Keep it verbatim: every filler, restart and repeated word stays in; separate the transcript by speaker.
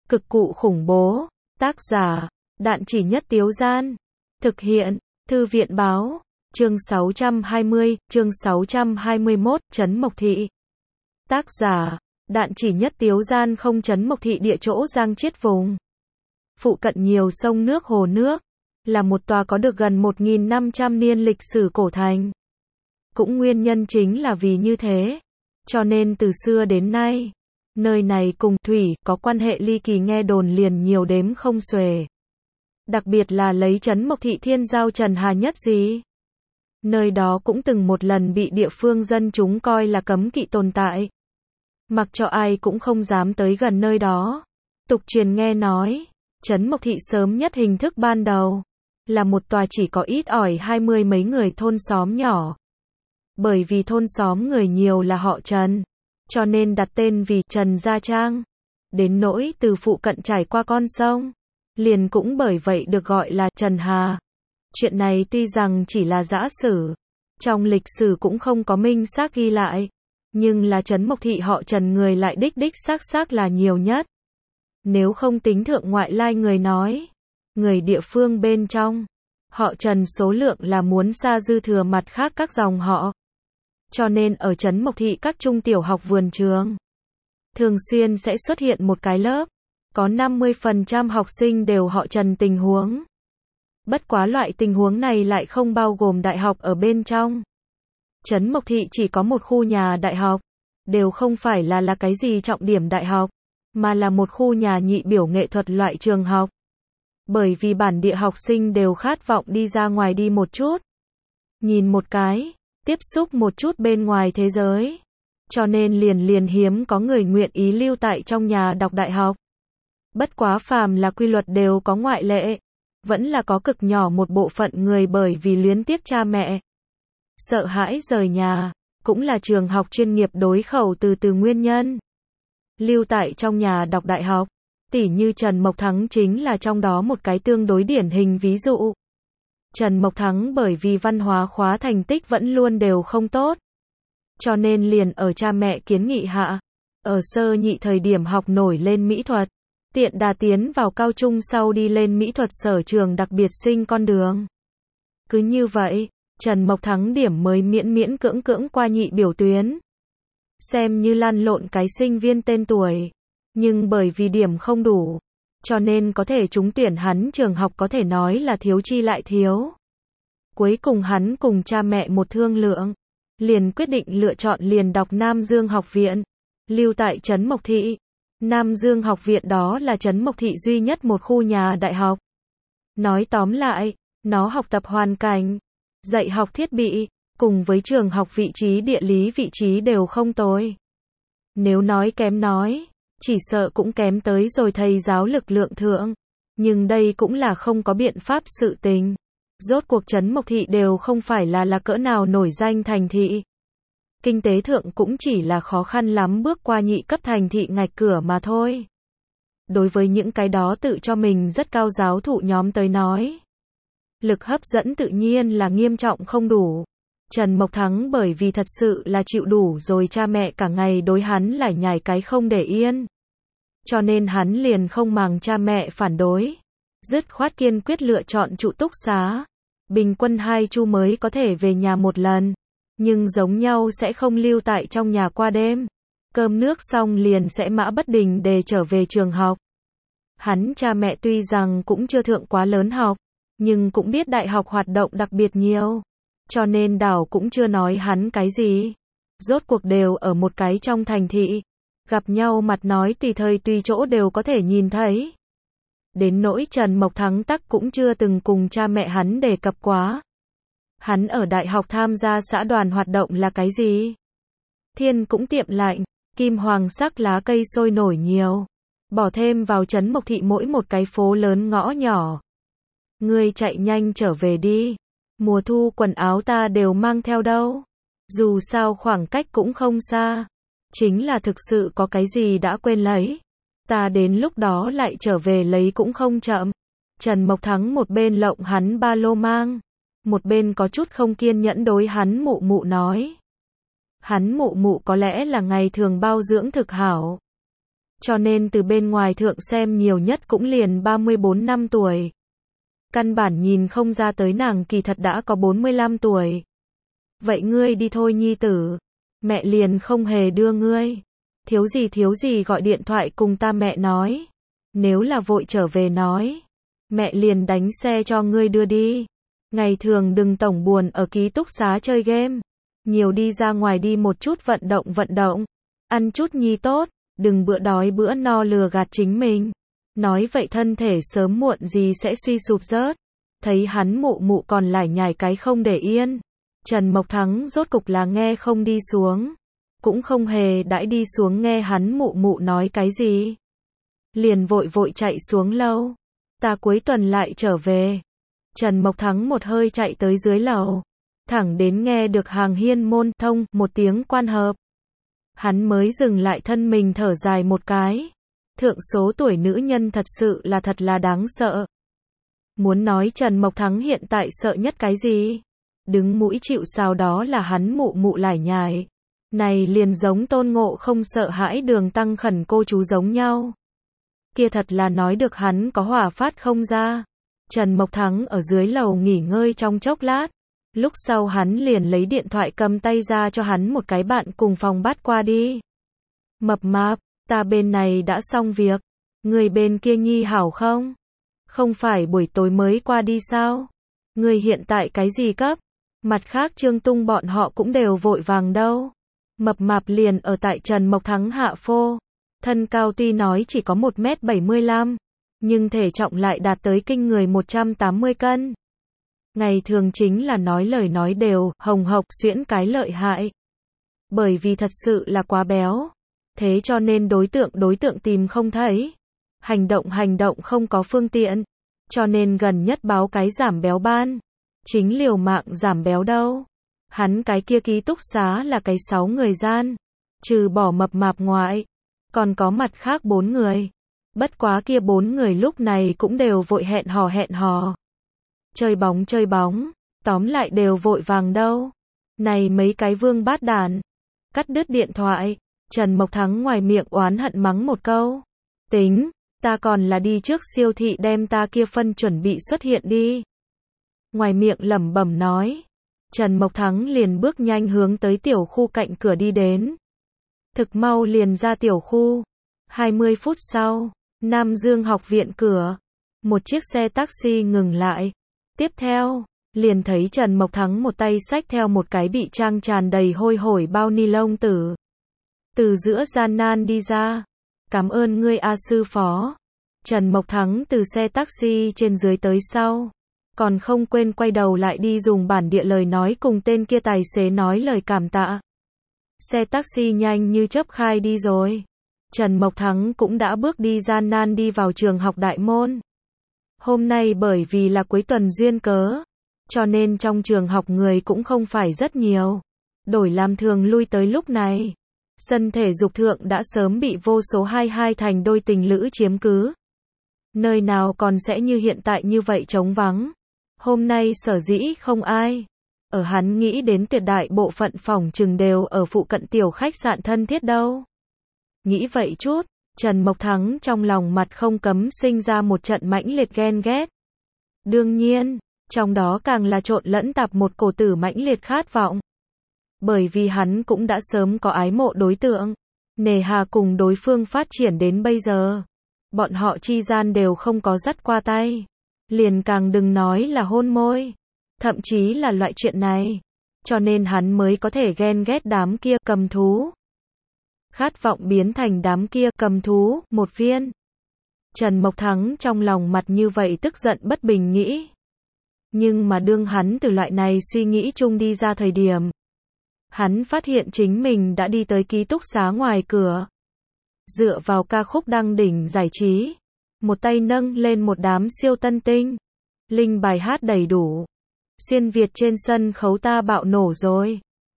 Speaker 1: Cực cụ khủng bố. Tác giả, Đạn Chỉ Nhất Tiếu Gian. Thực hiện, Thư viện Báo. Chương sáu trăm hai mươi, chương sáu trăm hai mươi mốt, Trấn Mộc Thị. Tác giả, Đạn Chỉ Nhất Tiếu Gian. Không Trấn Mộc Thị địa chỗ Giang Chiết vùng. Phụ cận nhiều sông nước hồ nước. Là một tòa có được gần một nghìn năm trăm niên lịch sử cổ thành. Cũng nguyên nhân chính là vì như thế. Cho nên từ xưa đến nay, nơi này cùng thủy có quan hệ ly kỳ nghe đồn liền nhiều đếm không xuể. Đặc biệt là lấy Trấn Mộc Thị thiên giao Trần Hà Nhất Gì. Nơi đó cũng từng một lần bị địa phương dân chúng coi là cấm kỵ tồn tại. Mặc cho ai cũng không dám tới gần nơi đó. Tục truyền nghe nói, Trấn Mộc Thị sớm nhất hình thức ban đầu là một tòa chỉ có ít ỏi hai mươi mấy người thôn xóm nhỏ. Bởi vì thôn xóm người nhiều là họ Trần, cho nên đặt tên vì Trần Gia Trang. Đến nỗi từ phụ cận trải qua con sông, liền cũng bởi vậy được gọi là Trần Hà. Chuyện này tuy rằng chỉ là giả sử, trong lịch sử cũng không có minh xác ghi lại, nhưng là Trấn Mộc Thị họ Trần người lại đích đích xác xác là nhiều nhất. Nếu không tính thượng ngoại lai người nói, người địa phương bên trong, họ Trần số lượng là muốn xa dư thừa mặt khác các dòng họ. Cho nên ở Trấn Mộc Thị các trung tiểu học vườn trường, thường xuyên sẽ xuất hiện một cái lớp, có năm mươi phần trăm học sinh đều họ Trần tình huống. Bất quá loại tình huống này lại không bao gồm đại học ở bên trong. Trấn Mộc Thị chỉ có một khu nhà đại học, đều không phải là là cái gì trọng điểm đại học, mà là một khu nhà nhị biểu nghệ thuật loại trường học. Bởi vì bản địa học sinh đều khát vọng đi ra ngoài đi một chút, nhìn một cái, tiếp xúc một chút bên ngoài thế giới. Cho nên liền liền hiếm có người nguyện ý lưu tại trong nhà đọc đại học. Bất quá phàm là quy luật đều có ngoại lệ. Vẫn là có cực nhỏ một bộ phận người bởi vì luyến tiếc cha mẹ, sợ hãi rời nhà, cũng là trường học chuyên nghiệp đối khẩu từ từ nguyên nhân. Lưu tại trong nhà đọc đại học, tỉ như Trần Mộc Thắng chính là trong đó một cái tương đối điển hình ví dụ. Trần Mộc Thắng bởi vì văn hóa khóa thành tích vẫn luôn đều không tốt. Cho nên liền ở cha mẹ kiến nghị hạ, ở sơ nhị thời điểm học nổi lên mỹ thuật. Tiện đà tiến vào cao trung sau đi lên mỹ thuật sở trường đặc biệt sinh con đường. Cứ như vậy, Trần Mộc Thắng điểm mới miễn miễn cưỡng cưỡng qua nhị biểu tuyến. Xem như lăn lộn cái sinh viên tên tuổi. Nhưng bởi vì điểm không đủ, cho nên có thể trúng tuyển hắn trường học có thể nói là thiếu chi lại thiếu. Cuối cùng hắn cùng cha mẹ một thương lượng, liền quyết định lựa chọn liền đọc Nam Dương học viện, lưu tại Trấn Mộc Thị. Nam Dương học viện đó là Trấn Mộc Thị duy nhất một khu nhà đại học. Nói tóm lại, nó học tập hoàn cảnh, dạy học thiết bị, cùng với trường học vị trí địa lý vị trí đều không tồi. Nếu nói kém nói, chỉ sợ cũng kém tới rồi thầy giáo lực lượng thượng. Nhưng đây cũng là không có biện pháp sự tình. Rốt cuộc Trấn Mộc Thị đều không phải là là cỡ nào nổi danh thành thị. Kinh tế thượng cũng chỉ là khó khăn lắm bước qua nhị cấp thành thị ngạch cửa mà thôi. Đối với những cái đó tự cho mình rất cao giáo thụ nhóm tới nói, lực hấp dẫn tự nhiên là nghiêm trọng không đủ. Trần Mộc Thắng bởi vì thật sự là chịu đủ rồi cha mẹ cả ngày đối hắn lải nhải cái không để yên. Cho nên hắn liền không màng cha mẹ phản đối. Dứt khoát kiên quyết lựa chọn trụ túc xá. Bình quân hai chu mới có thể về nhà một lần. Nhưng giống nhau sẽ không lưu tại trong nhà qua đêm. Cơm nước xong liền sẽ mã bất đình để trở về trường học. Hắn cha mẹ tuy rằng cũng chưa thượng quá lớn học, nhưng cũng biết đại học hoạt động đặc biệt nhiều. Cho nên đảo cũng chưa nói hắn cái gì. Rốt cuộc đều ở một cái trong thành thị. Gặp nhau mặt nói tùy thời tùy chỗ đều có thể nhìn thấy. Đến nỗi Trần Mộc Thắng tắc cũng chưa từng cùng cha mẹ hắn đề cập quá. Hắn ở đại học tham gia xã đoàn hoạt động là cái gì? Thiên cũng tiệm lạnh, kim hoàng sắc lá cây sôi nổi nhiều. Bỏ thêm vào Trấn Mộc Thị mỗi một cái phố lớn ngõ nhỏ. Ngươi chạy nhanh trở về đi. Mùa thu quần áo ta đều mang theo đâu. Dù sao khoảng cách cũng không xa. Chính là thực sự có cái gì đã quên lấy. Ta đến lúc đó lại trở về lấy cũng không chậm. Trần Mộc Thắng một bên lộng hắn ba lô mang. Một bên có chút không kiên nhẫn đối hắn mụ mụ nói. Hắn mụ mụ có lẽ là ngày thường bao dưỡng thực hảo. cho nên từ bên ngoài thượng xem nhiều nhất cũng liền ba mươi bốn năm tuổi. Căn bản nhìn không ra tới nàng kỳ thật đã có bốn mươi lăm tuổi. Vậy ngươi đi thôi nhi tử, mẹ liền không hề đưa ngươi. Thiếu gì thiếu gì gọi điện thoại cùng ta mẹ nói. Nếu là vội trở về nói, mẹ liền đánh xe cho ngươi đưa đi. Ngày thường đừng tổng buồn ở ký túc xá chơi game. Nhiều đi ra ngoài đi một chút vận động vận động. Ăn chút nhi tốt, đừng bữa đói bữa no lừa gạt chính mình. Nói vậy thân thể sớm muộn gì sẽ suy sụp rớt. Thấy hắn mụ mụ còn lải nhải cái không để yên. Trần Mộc Thắng rốt cục là nghe không đi xuống. Cũng không hề đãi đi xuống nghe hắn mụ mụ nói cái gì. Liền vội vội chạy xuống lâu. Ta cuối tuần lại trở về. Trần Mộc Thắng một hơi chạy tới dưới lầu. Thẳng đến nghe được hàng hiên môn thông một tiếng quan hợp. Hắn mới dừng lại thân mình thở dài một cái. Thượng số tuổi nữ nhân thật sự là thật là đáng sợ. Muốn nói Trần Mộc Thắng hiện tại sợ nhất cái gì? Đứng mũi chịu sào đó là hắn mụ mụ lải nhải. Này liền giống Tôn Ngộ Không sợ hãi Đường Tăng khẩn cô chú giống nhau. Kia thật là nói được hắn có hỏa phát không ra. Trần Mộc Thắng ở dưới lầu nghỉ ngơi trong chốc lát. Lúc sau hắn liền lấy điện thoại cầm tay ra cho hắn một cái bạn cùng phòng bắt qua đi. Mập mạp, ta bên này đã xong việc. Người bên kia nhi hảo không? Không phải buổi tối mới qua đi sao? Người hiện tại cái gì cấp? Mặt khác Trương Tung bọn họ cũng đều vội vàng đâu. Mập mạp liền ở tại Trần Mộc Thắng hạ phô. Thân cao tuy nói chỉ có một mét bảy mươi lăm, nhưng thể trọng lại đạt tới kinh người một trăm tám mươi cân. Ngày thường chính là nói lời nói đều, hồng hộc xuyễn cái lợi hại. Bởi vì thật sự là quá béo. Thế cho nên đối tượng đối tượng tìm không thấy. Hành động hành động không có phương tiện. Cho nên gần nhất báo cái giảm béo ban. Chính liều mạng giảm béo đâu. Hắn cái kia ký túc xá là cái sáu người gian. Trừ bỏ mập mạp ngoại. Còn có mặt khác bốn người. Bất quá kia bốn người lúc này cũng đều vội hẹn hò hẹn hò. Chơi bóng chơi bóng. Tóm lại đều vội vàng đâu. Này mấy cái vương bát đàn. Cắt đứt điện thoại. Trần Mộc Thắng ngoài miệng oán hận mắng một câu. Tính, ta còn là đi trước siêu thị đem ta kia phân chuẩn bị xuất hiện đi. Ngoài miệng lẩm bẩm nói. Trần Mộc Thắng liền bước nhanh hướng tới tiểu khu cạnh cửa đi đến. Thực mau liền ra tiểu khu. hai mươi phút sau, Nam Dương học viện cửa. Một chiếc xe taxi ngừng lại. Tiếp theo, liền thấy Trần Mộc Thắng một tay xách theo một cái bị trang tràn đầy hôi hổi bao ni lông tử. Từ giữa gian nan đi ra. Cảm ơn ngươi a sư phó. Trần Mộc Thắng từ xe taxi trên dưới tới sau. Còn không quên quay đầu lại đi dùng bản địa lời nói cùng tên kia tài xế nói lời cảm tạ. Xe taxi nhanh như chớp khai đi rồi. Trần Mộc Thắng cũng đã bước đi gian nan đi vào trường học đại môn. Hôm nay bởi vì là cuối tuần duyên cớ. Cho nên trong trường học người cũng không phải rất nhiều. Đổi làm thường lui tới lúc này. Sân thể dục thượng đã sớm bị vô số hai hai thành đôi tình lữ chiếm cứ. Nơi nào còn sẽ như hiện tại như vậy trống vắng. Hôm nay sở dĩ không ai. Ở hắn nghĩ đến tuyệt đại bộ phận phòng chừng đều ở phụ cận tiểu khách sạn thân thiết đâu. Nghĩ vậy chút, Trần Mộc Thắng trong lòng mặt không cấm sinh ra một trận mãnh liệt ghen ghét. Đương nhiên, trong đó càng là trộn lẫn tạp một cổ tử mãnh liệt khát vọng. Bởi vì hắn cũng đã sớm có ái mộ đối tượng. Nề hà cùng đối phương phát triển đến bây giờ. Bọn họ chi gian đều không có dắt qua tay. Liền càng đừng nói là hôn môi. Thậm chí là loại chuyện này. Cho nên hắn mới có thể ghen ghét đám kia cầm thú. Khát vọng biến thành đám kia cầm thú, một viên. Trần Mộc Thắng trong lòng mặt như vậy tức giận bất bình nghĩ. Nhưng mà đương hắn từ loại này suy nghĩ chung đi ra thời điểm. Hắn phát hiện chính mình đã đi tới ký túc xá ngoài cửa. Dựa vào ca khúc đăng đỉnh giải trí. Một tay nâng lên một đám siêu tân tinh. Linh bài hát đầy đủ. Xuyên Việt trên sân khấu ta bạo nổ rồi.